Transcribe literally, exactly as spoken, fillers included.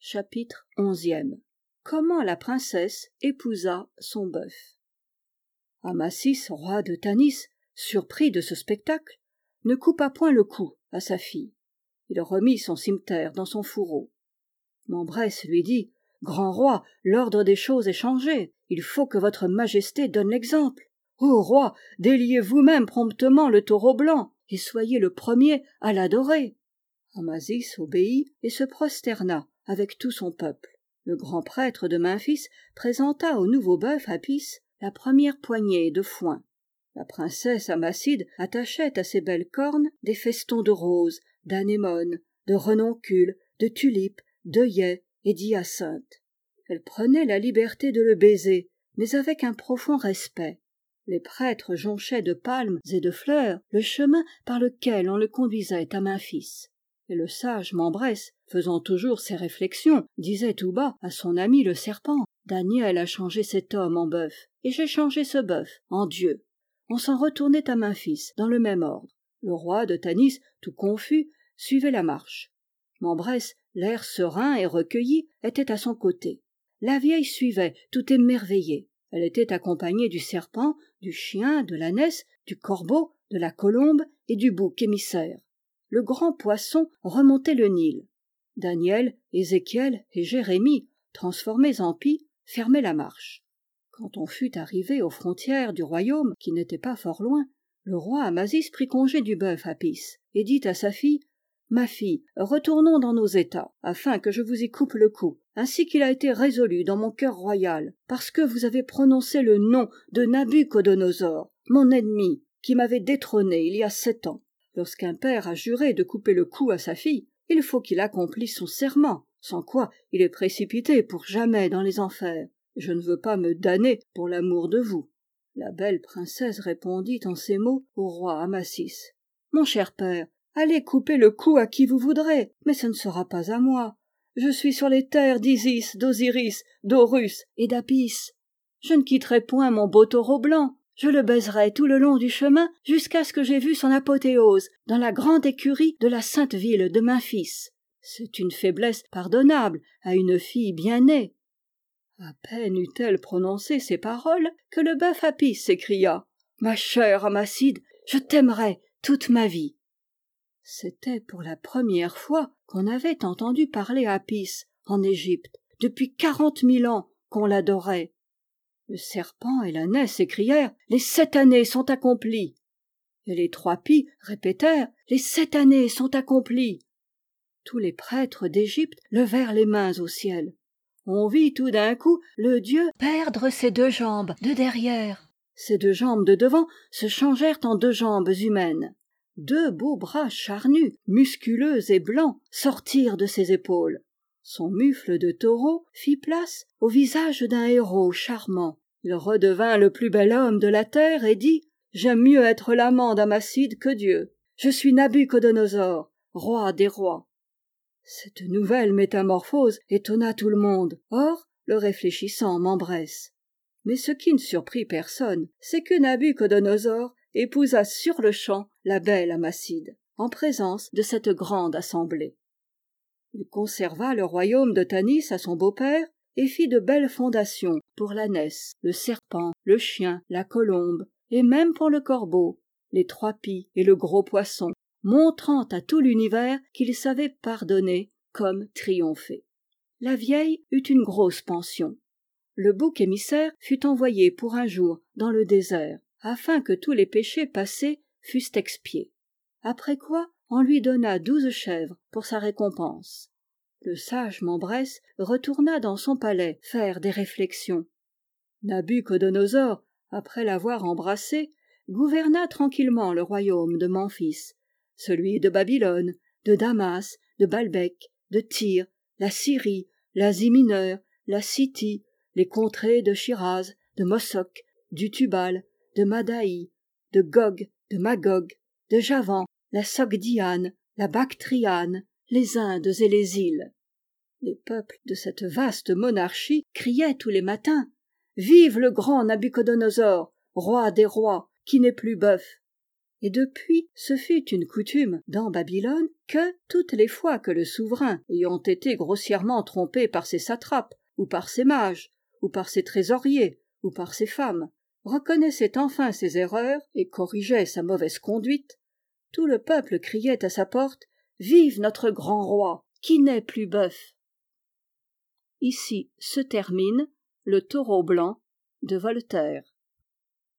Chapitre onzième. Comment la princesse épousa son bœuf. Amasis, roi de Tanis, surpris de ce spectacle, ne coupa point le cou à sa fille. Il remit son cimeterre dans son fourreau. Mambrès lui dit « Grand roi, l'ordre des choses est changé. Il faut que votre majesté donne l'exemple. Ô roi, déliez vous-même promptement le taureau blanc et soyez le premier à l'adorer. » Amasis obéit et se prosterna avec tout son peuple. Le grand prêtre de Memphis présenta au nouveau bœuf Apis la première poignée de foin. La princesse Amacide attachait à ses belles cornes des festons de roses, d'anémones, de renoncules, de tulipes, d'œillets et d'hyacinthes. Elle prenait la liberté de le baiser, mais avec un profond respect. Les prêtres jonchaient de palmes et de fleurs le chemin par lequel on le conduisait à Memphis. Et le sage Mambrès, faisant toujours ses réflexions, disait tout bas à son ami le serpent « Daniel a changé cet homme en bœuf, et j'ai changé ce bœuf en Dieu. » On s'en retournait à Memphis dans le même ordre. Le roi de Tanis, tout confus, suivait la marche. Mambrès, l'air serein et recueilli, était à son côté. La vieille suivait, tout émerveillée. Elle était accompagnée du serpent, du chien, de l'ânesse, du corbeau, de la colombe et du bouc émissaire. Le grand poisson remontait le Nil. Daniel, Ézéchiel et Jérémie, transformés en pie, fermaient la marche. Quand on fut arrivé aux frontières du royaume, qui n'était pas fort loin, le roi Amasis prit congé du bœuf Apis et dit à sa fille « Ma fille, retournons dans nos états, afin que je vous y coupe le cou, ainsi qu'il a été résolu dans mon cœur royal, parce que vous avez prononcé le nom de Nabuchodonosor, mon ennemi, qui m'avait détrôné il y a sept ans. Lorsqu'un père a juré de couper le cou à sa fille, il faut qu'il accomplisse son serment, sans quoi il est précipité pour jamais dans les enfers. Je ne veux pas me damner pour l'amour de vous. » La belle princesse répondit en ces mots au roi Amasis. « Mon cher père, allez couper le cou à qui vous voudrez, mais ce ne sera pas à moi. Je suis sur les terres d'Isis, d'Osiris, d'Horus et d'Apis. Je ne quitterai point mon beau taureau blanc. Je le baiserai tout le long du chemin jusqu'à ce que j'aie vu son apothéose dans la grande écurie de la sainte ville de Memphis. C'est une faiblesse pardonnable à une fille bien née. » À peine eut-elle prononcé ces paroles que le bœuf Apis s'écria « Ma chère Amacide, je t'aimerai toute ma vie. » C'était pour la première fois qu'on avait entendu parler Apis en Égypte, depuis quarante mille ans qu'on l'adorait. Le serpent et l'ânesse s'écrièrent « Les sept années sont accomplies !» Et les trois pies répétèrent « Les sept années sont accomplies !» Tous les prêtres d'Égypte levèrent les mains au ciel. On vit tout d'un coup le dieu perdre ses deux jambes de derrière. Ses deux jambes de devant se changèrent en deux jambes humaines. Deux beaux bras charnus, musculeux et blancs sortirent de ses épaules. Son mufle de taureau fit place au visage d'un héros charmant. Il redevint le plus bel homme de la terre et dit « J'aime mieux être l'amant d'Amacide que Dieu. Je suis Nabuchodonosor, roi des rois. » Cette nouvelle métamorphose étonna tout le monde. Or, le réfléchissant Mambrès. Mais ce qui ne surprit personne, c'est que Nabuchodonosor épousa sur-le-champ la belle Amacide, en présence de cette grande assemblée. Il conserva le royaume de Tanis à son beau-père et fit de belles fondations pour l'ânesse, le serpent, le chien, la colombe, et même pour le corbeau, les trois pies et le gros poisson, montrant à tout l'univers qu'il savait pardonner comme triompher. La vieille eut une grosse pension. Le bouc émissaire fut envoyé pour un jour dans le désert, afin que tous les péchés passés fussent expiés. Après quoi, on lui donna douze chèvres pour sa récompense. Le sage Mambrès retourna dans son palais faire des réflexions. Nabuchodonosor, après l'avoir embrassé, gouverna tranquillement le royaume de Memphis, celui de Babylone, de Damas, de Balbec, de Tyr, la Syrie, l'Asie mineure, la Scythie, les contrées de Shiraz, de Mossoc, du Tubal, de Madaï, de Gog, de Magog, de Javan, la Sogdiane, la Bactriane, les Indes et les îles. Les peuples de cette vaste monarchie criaient tous les matins « Vive le grand Nabuchodonosor, roi des rois, qui n'est plus bœuf !» et depuis ce fut une coutume dans Babylone que, toutes les fois que le souverain, ayant été grossièrement trompé par ses satrapes, ou par ses mages, ou par ses trésoriers, ou par ses femmes, reconnaissait enfin ses erreurs et corrigeait sa mauvaise conduite, tout le peuple criait à sa porte « Vive notre grand roi, qui n'est plus bœuf !» Ici se termine Le Taureau blanc de Voltaire.